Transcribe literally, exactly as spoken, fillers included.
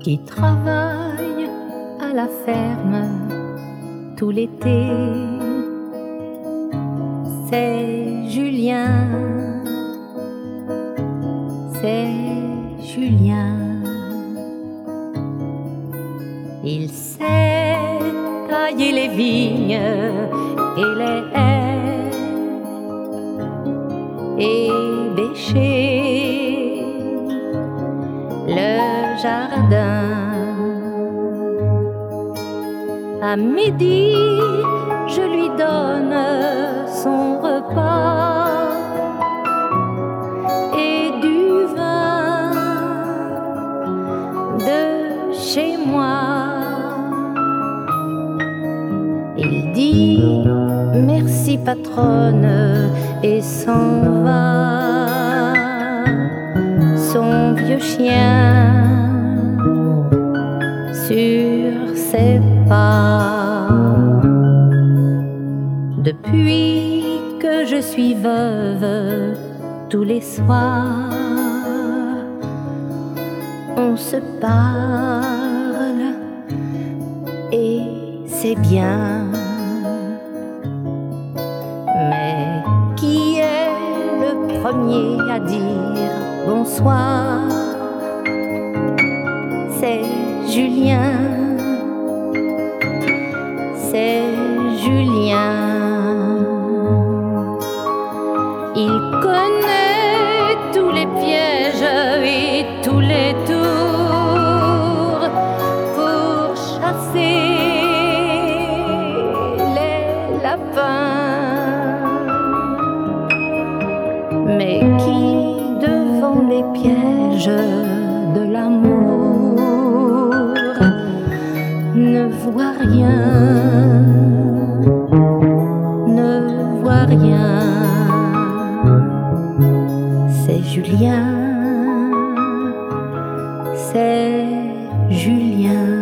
qui travaille à la ferme tout l'été. C'est Julien, c'est Julien. Il sait tailler les vignes et les haies et bêcher le jardin. À midi, je lui donne son repas et du vin de chez moi. Il dit merci patronne et s'en va. Son vieux chien sur ses pas. Depuis que je suis veuve, tous les soirs, on se parle et c'est bien. Mais qui est le premier à dire bonsoir? C'est Julien, c'est Julien. Il connaît tous les pièges et tous les tours pour chasser les lapins. Mais qui devant les pièges de l'amour ne voit rien, ne voit rien. C'est Julien, c'est Julien.